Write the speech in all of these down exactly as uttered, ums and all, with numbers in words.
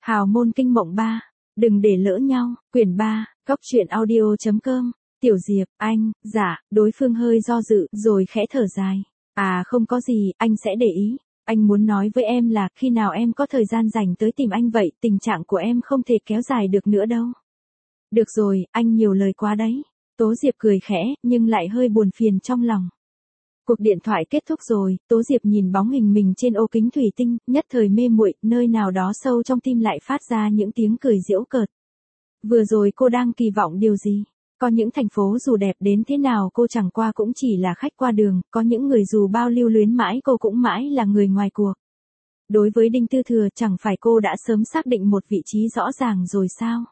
Hào môn kinh mộng ba. Đừng để lỡ nhau. Quyển ba. Góc truyện audio.com. Tiểu Diệp, anh, dạ, đối phương hơi do dự, rồi khẽ thở dài. À không có gì, anh sẽ để ý. Anh muốn nói với em là khi nào em có thời gian dành tới tìm anh vậy, tình trạng của em không thể kéo dài được nữa đâu. Được rồi, anh nhiều lời quá đấy. Tố Diệp cười khẽ, nhưng lại hơi buồn phiền trong lòng. Cuộc điện thoại kết thúc rồi, Tố Diệp nhìn bóng hình mình trên ô kính thủy tinh, nhất thời mê muội, nơi nào đó sâu trong tim lại phát ra những tiếng cười giễu cợt. Vừa rồi cô đang kỳ vọng điều gì? Có những thành phố dù đẹp đến thế nào cô chẳng qua cũng chỉ là khách qua đường, có những người dù bao lưu luyến mãi cô cũng mãi là người ngoài cuộc. Đối với Đinh Tư Thừa chẳng phải cô đã sớm xác định một vị trí rõ ràng rồi sao?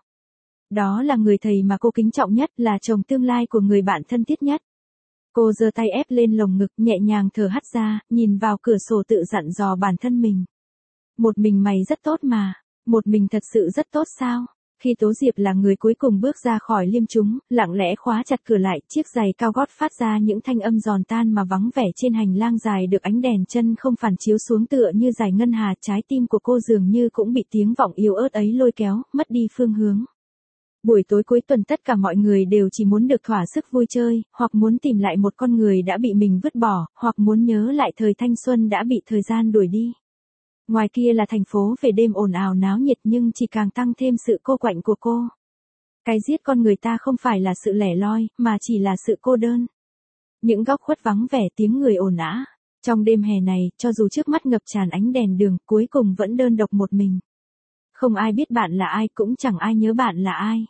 Đó là người thầy mà cô kính trọng nhất, là chồng tương lai của người bạn thân thiết nhất. Cô giơ tay ép lên lồng ngực, nhẹ nhàng thở hắt ra, nhìn vào cửa sổ tự dặn dò bản thân mình. Một mình mày rất tốt mà, một mình thật sự rất tốt sao? Khi Tố Diệp là người cuối cùng bước ra khỏi liêm chúng, lặng lẽ khóa chặt cửa lại, chiếc giày cao gót phát ra những thanh âm giòn tan mà vắng vẻ trên hành lang dài được ánh đèn chân không phản chiếu xuống tựa như dải ngân hà, trái tim của cô dường như cũng bị tiếng vọng yếu ớt ấy lôi kéo, mất đi phương hướng. Buổi tối cuối tuần tất cả mọi người đều chỉ muốn được thỏa sức vui chơi, hoặc muốn tìm lại một con người đã bị mình vứt bỏ, hoặc muốn nhớ lại thời thanh xuân đã bị thời gian đuổi đi. Ngoài kia là thành phố về đêm ồn ào náo nhiệt nhưng chỉ càng tăng thêm sự cô quạnh của cô. Cái giết con người ta không phải là sự lẻ loi, mà chỉ là sự cô đơn. Những góc khuất vắng vẻ tiếng người ồn ào. Trong đêm hè này, cho dù trước mắt ngập tràn ánh đèn đường, cuối cùng vẫn đơn độc một mình. Không ai biết bạn là ai, cũng chẳng ai nhớ bạn là ai.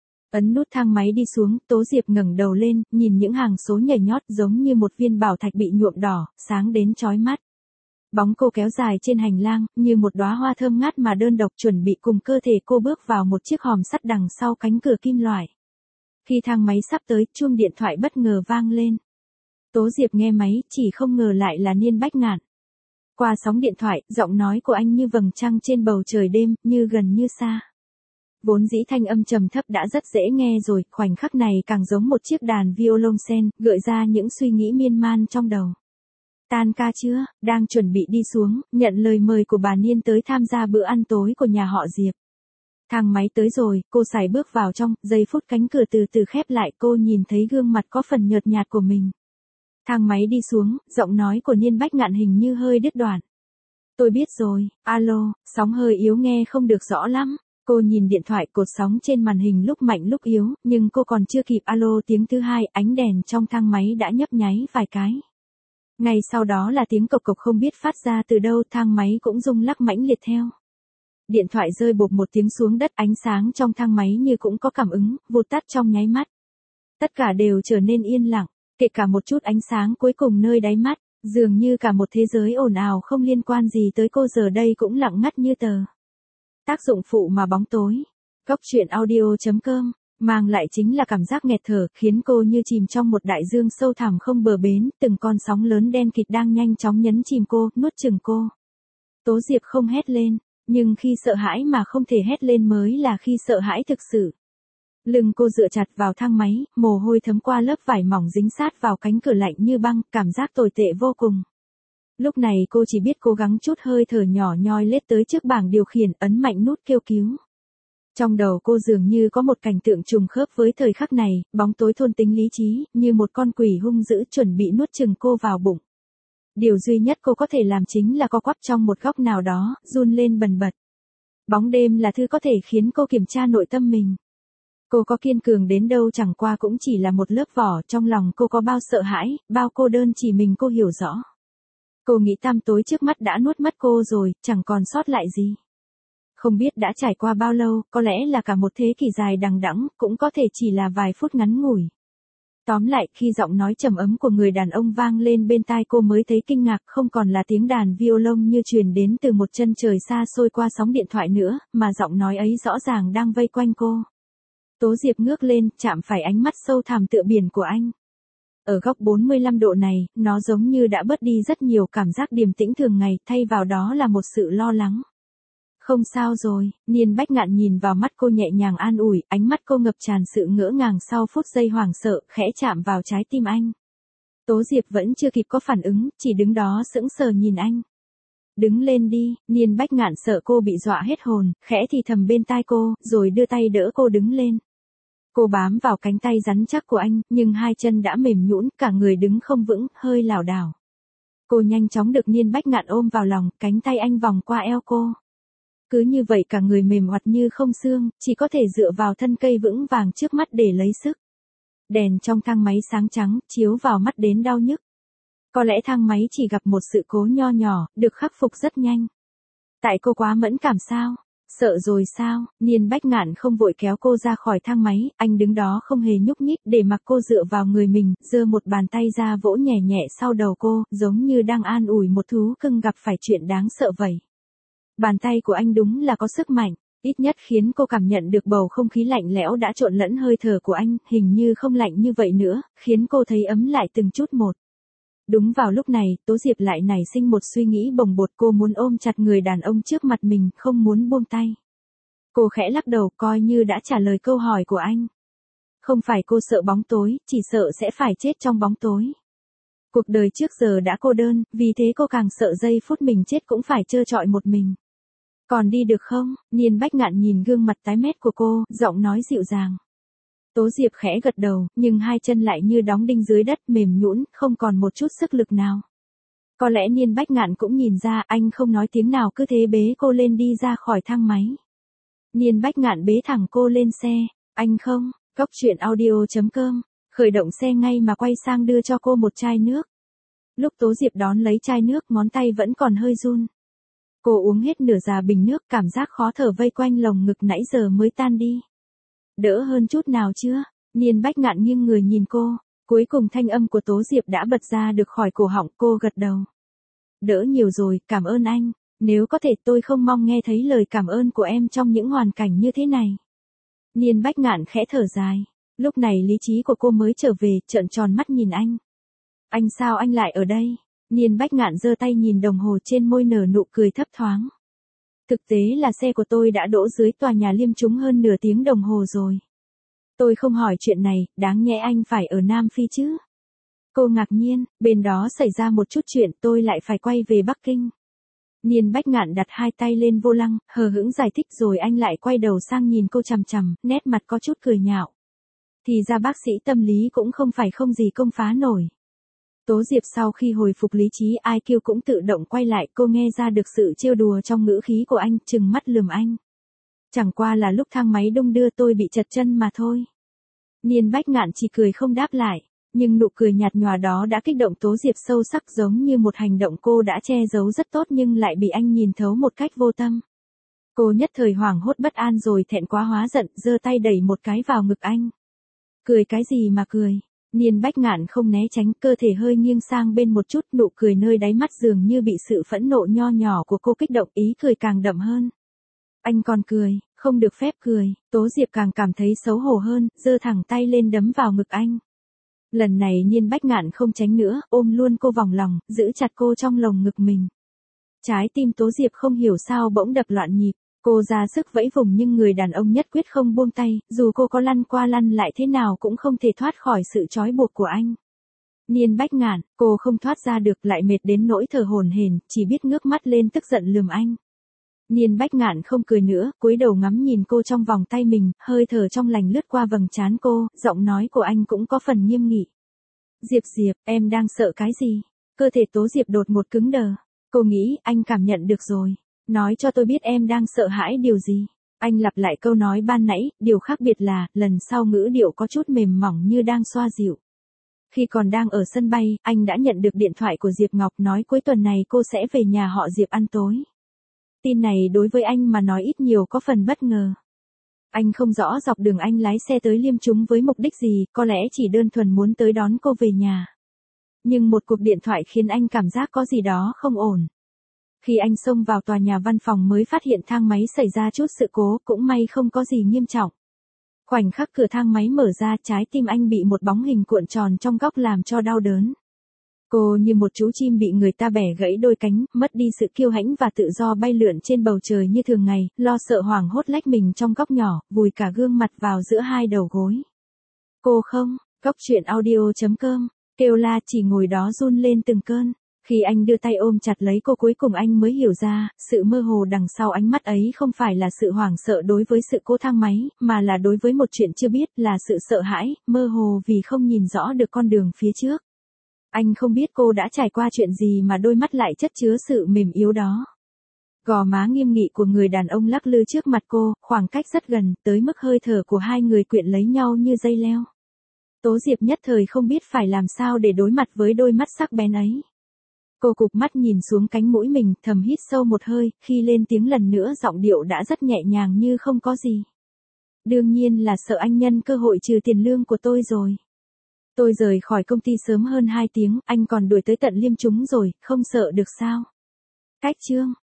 Ấn nút thang máy đi xuống, Tố Diệp ngẩng đầu lên, nhìn những hàng số nhảy nhót giống như một viên bảo thạch bị nhuộm đỏ, sáng đến chói mắt. Bóng cô kéo dài trên hành lang, như một đóa hoa thơm ngát mà đơn độc chuẩn bị cùng cơ thể cô bước vào một chiếc hòm sắt đằng sau cánh cửa kim loại. Khi thang máy sắp tới, chuông điện thoại bất ngờ vang lên. Tố Diệp nghe máy, chỉ không ngờ lại là Niên Bách Ngạn. Qua sóng điện thoại, giọng nói của anh như vầng trăng trên bầu trời đêm, như gần như xa. Vốn dĩ thanh âm trầm thấp đã rất dễ nghe rồi, khoảnh khắc này càng giống một chiếc đàn violoncel, gợi ra những suy nghĩ miên man trong đầu. Tan ca chưa, đang chuẩn bị đi xuống, nhận lời mời của bà Niên tới tham gia bữa ăn tối của nhà họ Diệp. Thang máy tới rồi, cô sải bước vào trong, giây phút cánh cửa từ từ khép lại, cô nhìn thấy gương mặt có phần nhợt nhạt của mình. Thang máy đi xuống, giọng nói của Niên Bách Ngạn hình như hơi đứt đoạn. Tôi biết rồi, alo, sóng hơi yếu nghe không được rõ lắm. Cô nhìn điện thoại, cột sóng trên màn hình lúc mạnh lúc yếu, nhưng cô còn chưa kịp alo tiếng thứ hai, ánh đèn trong thang máy đã nhấp nháy vài cái. Ngay sau đó là tiếng cộc cộc không biết phát ra từ đâu, thang máy cũng rung lắc mãnh liệt theo. Điện thoại rơi bộp một tiếng xuống đất, ánh sáng trong thang máy như cũng có cảm ứng, vụt tắt trong nháy mắt. Tất cả đều trở nên yên lặng, kể cả một chút ánh sáng cuối cùng nơi đáy mắt, dường như cả một thế giới ồn ào không liên quan gì tới cô giờ đây cũng lặng ngắt như tờ. Tác dụng phụ mà bóng tối. Góc truyện audio.com mang lại chính là cảm giác nghẹt thở, khiến cô như chìm trong một đại dương sâu thẳm không bờ bến, từng con sóng lớn đen kịt đang nhanh chóng nhấn chìm cô, nuốt chửng cô. Tố Diệp không hét lên, nhưng khi sợ hãi mà không thể hét lên mới là khi sợ hãi thực sự. Lưng cô dựa chặt vào thang máy, mồ hôi thấm qua lớp vải mỏng dính sát vào cánh cửa lạnh như băng, cảm giác tồi tệ vô cùng. Lúc này cô chỉ biết cố gắng chút hơi thở nhỏ nhoi lết tới trước bảng điều khiển, ấn mạnh nút kêu cứu. Trong đầu cô dường như có một cảnh tượng trùng khớp với thời khắc này, bóng tối thôn tính lý trí, như một con quỷ hung dữ chuẩn bị nuốt chửng cô vào bụng. Điều duy nhất cô có thể làm chính là co quắp trong một góc nào đó, run lên bần bật. Bóng đêm là thứ có thể khiến cô kiểm tra nội tâm mình. Cô có kiên cường đến đâu chẳng qua cũng chỉ là một lớp vỏ, trong lòng cô có bao sợ hãi, bao cô đơn chỉ mình cô hiểu rõ. Cô nghĩ tăm tối trước mắt đã nuốt mất cô rồi, chẳng còn sót lại gì. Không biết đã trải qua bao lâu, có lẽ là cả một thế kỷ dài đằng đẵng, cũng có thể chỉ là vài phút ngắn ngủi. Tóm lại, khi giọng nói trầm ấm của người đàn ông vang lên bên tai cô mới thấy kinh ngạc, không còn là tiếng đàn violon như truyền đến từ một chân trời xa xôi qua sóng điện thoại nữa, mà giọng nói ấy rõ ràng đang vây quanh cô. Tố Diệp ngước lên, chạm phải ánh mắt sâu thẳm tựa biển của anh. Ở góc bốn mươi lăm độ này, nó giống như đã bớt đi rất nhiều cảm giác điềm tĩnh thường ngày, thay vào đó là một sự lo lắng. Không sao rồi, Niên Bách Ngạn nhìn vào mắt cô nhẹ nhàng an ủi, ánh mắt cô ngập tràn sự ngỡ ngàng sau phút giây hoảng sợ, khẽ chạm vào trái tim anh. Tố Diệp vẫn chưa kịp có phản ứng, chỉ đứng đó sững sờ nhìn anh. Đứng lên đi, Niên Bách Ngạn sợ cô bị dọa hết hồn, khẽ thì thầm bên tai cô, rồi đưa tay đỡ cô đứng lên. Cô bám vào cánh tay rắn chắc của anh, nhưng hai chân đã mềm nhũn, cả người đứng không vững, hơi lảo đảo. Cô nhanh chóng được Niên Bách Ngạn ôm vào lòng, cánh tay anh vòng qua eo cô. Cứ như vậy cả người mềm oặt như không xương, chỉ có thể dựa vào thân cây vững vàng trước mắt để lấy sức. Đèn trong thang máy sáng trắng, chiếu vào mắt đến đau nhức. Có lẽ thang máy chỉ gặp một sự cố nho nhỏ, được khắc phục rất nhanh. Tại cô quá mẫn cảm sao? Sợ rồi sao? Niên Bách Ngạn không vội kéo cô ra khỏi thang máy, anh đứng đó không hề nhúc nhích để mặc cô dựa vào người mình, giơ một bàn tay ra vỗ nhẹ nhẹ sau đầu cô, giống như đang an ủi một thú cưng gặp phải chuyện đáng sợ vậy. Bàn tay của anh đúng là có sức mạnh, ít nhất khiến cô cảm nhận được bầu không khí lạnh lẽo đã trộn lẫn hơi thở của anh, hình như không lạnh như vậy nữa, khiến cô thấy ấm lại từng chút một. Đúng vào lúc này, Tố Diệp lại nảy sinh một suy nghĩ bồng bột, cô muốn ôm chặt người đàn ông trước mặt mình, không muốn buông tay. Cô khẽ lắc đầu coi như đã trả lời câu hỏi của anh. Không phải cô sợ bóng tối, chỉ sợ sẽ phải chết trong bóng tối. Cuộc đời trước giờ đã cô đơn, vì thế cô càng sợ giây phút mình chết cũng phải trơ trọi một mình. Còn đi được không? Niên Bách Ngạn nhìn gương mặt tái mét của cô, giọng nói dịu dàng. Tố Diệp khẽ gật đầu, nhưng hai chân lại như đóng đinh dưới đất, mềm nhũn, không còn một chút sức lực nào. Có lẽ Niên Bách Ngạn cũng nhìn ra, anh không nói tiếng nào cứ thế bế cô lên đi ra khỏi thang máy. Niên Bách Ngạn bế thẳng cô lên xe, anh không, Cóc truyện audio chấm com, khởi động xe ngay mà quay sang đưa cho cô một chai nước. Lúc Tố Diệp đón lấy chai nước, ngón tay vẫn còn hơi run. Cô uống hết nửa già bình nước, cảm giác khó thở vây quanh lồng ngực nãy giờ mới tan đi. Đỡ hơn chút nào chưa? Niên Bách Ngạn nghiêng người nhìn cô, cuối cùng thanh âm của Tố Diệp đã bật ra được khỏi cổ họng, cô gật đầu. Đỡ nhiều rồi, cảm ơn anh, nếu có thể tôi không mong nghe thấy lời cảm ơn của em trong những hoàn cảnh như thế này. Niên Bách Ngạn khẽ thở dài, lúc này lý trí của cô mới trở về, trợn tròn mắt nhìn anh. Anh sao anh lại ở đây? Niên Bách Ngạn giơ tay nhìn đồng hồ trên môi nở nụ cười thấp thoáng. Thực tế là xe của tôi đã đỗ dưới tòa nhà Liêm Trúng hơn nửa tiếng đồng hồ rồi. Tôi không hỏi chuyện này, đáng nhẽ anh phải ở Nam Phi chứ. Cô ngạc nhiên, bên đó xảy ra một chút chuyện tôi lại phải quay về Bắc Kinh. Niên Bách Ngạn đặt hai tay lên vô lăng, hờ hững giải thích rồi anh lại quay đầu sang nhìn cô chằm chằm, nét mặt có chút cười nhạo. Thì ra bác sĩ tâm lý cũng không phải không gì công phá nổi. Tố Diệp sau khi hồi phục lý trí i kiu cũng tự động quay lại, cô nghe ra được sự trêu đùa trong ngữ khí của anh, trừng mắt lườm anh. Chẳng qua là lúc thang máy đung đưa tôi bị trật chân mà thôi. Niên Bách Ngạn chỉ cười không đáp lại, nhưng nụ cười nhạt nhòa đó đã kích động Tố Diệp sâu sắc, giống như một hành động cô đã che giấu rất tốt nhưng lại bị anh nhìn thấu một cách vô tâm. Cô nhất thời hoảng hốt bất an rồi thẹn quá hóa giận, giơ tay đẩy một cái vào ngực anh. Cười cái gì mà cười? Niên Bách Ngạn không né tránh, cơ thể hơi nghiêng sang bên một chút, nụ cười nơi đáy mắt dường như bị sự phẫn nộ nho nhỏ của cô kích động, ý cười càng đậm hơn. Anh còn cười, không được phép cười. Tố Diệp càng cảm thấy xấu hổ hơn, giơ thẳng tay lên đấm vào ngực anh. Lần này Niên Bách Ngạn không tránh nữa, ôm luôn cô vòng lòng, giữ chặt cô trong lồng ngực mình. Trái tim Tố Diệp không hiểu sao bỗng đập loạn nhịp. Cô ra sức vẫy vùng nhưng người đàn ông nhất quyết không buông tay, dù cô có lăn qua lăn lại thế nào cũng không thể thoát khỏi sự trói buộc của anh. Niên Bách Ngạn, cô không thoát ra được, lại mệt đến nỗi thở hổn hển, chỉ biết ngước mắt lên tức giận lườm anh. Niên Bách Ngạn không cười nữa, cúi đầu ngắm nhìn cô trong vòng tay mình, hơi thở trong lành lướt qua vầng trán cô, giọng nói của anh cũng có phần nghiêm nghị. Diệp Diệp, em đang sợ cái gì? Cơ thể Tố Diệp đột ngột cứng đờ. Cô nghĩ anh cảm nhận được rồi. Nói cho tôi biết em đang sợ hãi điều gì. Anh lặp lại câu nói ban nãy, điều khác biệt là, lần sau ngữ điệu có chút mềm mỏng như đang xoa dịu. Khi còn đang ở sân bay, anh đã nhận được điện thoại của Diệp Ngọc nói cuối tuần này cô sẽ về nhà họ Diệp ăn tối. Tin này đối với anh mà nói ít nhiều có phần bất ngờ. Anh không rõ dọc đường anh lái xe tới Liêm Trúng với mục đích gì, có lẽ chỉ đơn thuần muốn tới đón cô về nhà. Nhưng một cuộc điện thoại khiến anh cảm giác có gì đó không ổn. Khi anh xông vào tòa nhà văn phòng mới phát hiện thang máy xảy ra chút sự cố, cũng may không có gì nghiêm trọng. Khoảnh khắc cửa thang máy mở ra, trái tim anh bị một bóng hình cuộn tròn trong góc làm cho đau đớn. Cô như một chú chim bị người ta bẻ gãy đôi cánh, mất đi sự kiêu hãnh và tự do bay lượn trên bầu trời như thường ngày, lo sợ hoảng hốt lách mình trong góc nhỏ, vùi cả gương mặt vào giữa hai đầu gối. Cô không, Cóc truyện audio chấm com, kêu la chỉ ngồi đó run lên từng cơn. Khi anh đưa tay ôm chặt lấy cô cuối cùng anh mới hiểu ra, sự mơ hồ đằng sau ánh mắt ấy không phải là sự hoảng sợ đối với sự cố thang máy, mà là đối với một chuyện chưa biết, là sự sợ hãi, mơ hồ vì không nhìn rõ được con đường phía trước. Anh không biết cô đã trải qua chuyện gì mà đôi mắt lại chất chứa sự mềm yếu đó. Gò má nghiêm nghị của người đàn ông lắc lư trước mặt cô, khoảng cách rất gần, tới mức hơi thở của hai người quyện lấy nhau như dây leo. Tố Diệp nhất thời không biết phải làm sao để đối mặt với đôi mắt sắc bén ấy. Cô cụp mắt nhìn xuống cánh mũi mình, thầm hít sâu một hơi, khi lên tiếng lần nữa giọng điệu đã rất nhẹ nhàng như không có gì. Đương nhiên là sợ anh nhân cơ hội trừ tiền lương của tôi rồi. Tôi rời khỏi công ty sớm hơn hai tiếng, anh còn đuổi tới tận Liêm Chúng rồi, không sợ được sao? Cách chương